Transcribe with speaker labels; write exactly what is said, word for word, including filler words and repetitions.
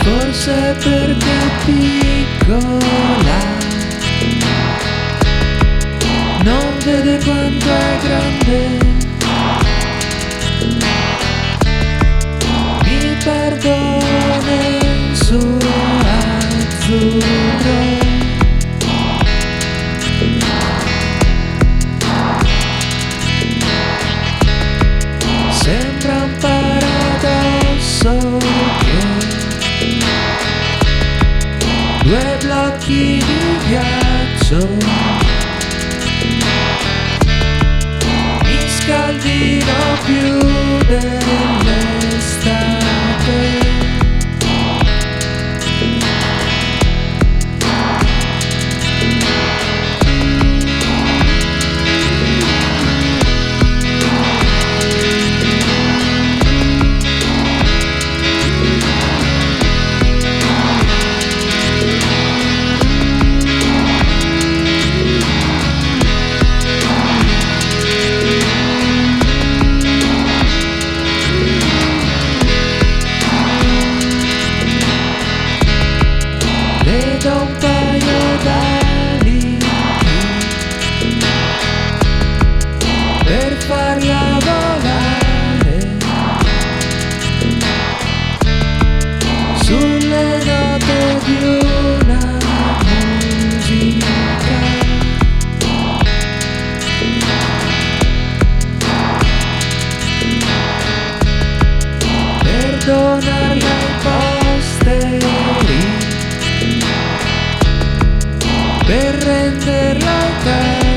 Speaker 1: Forse perché è piccola, non vede quanto è grande. Mi perdo nel suo azzurro. Sembra un paradosso che due blocchi di ghiaccio mi scaldino più dell'estate. Do un paio d'ali per farla volare sulle note di una musica. Per donarla ai posteri, per renderla cara.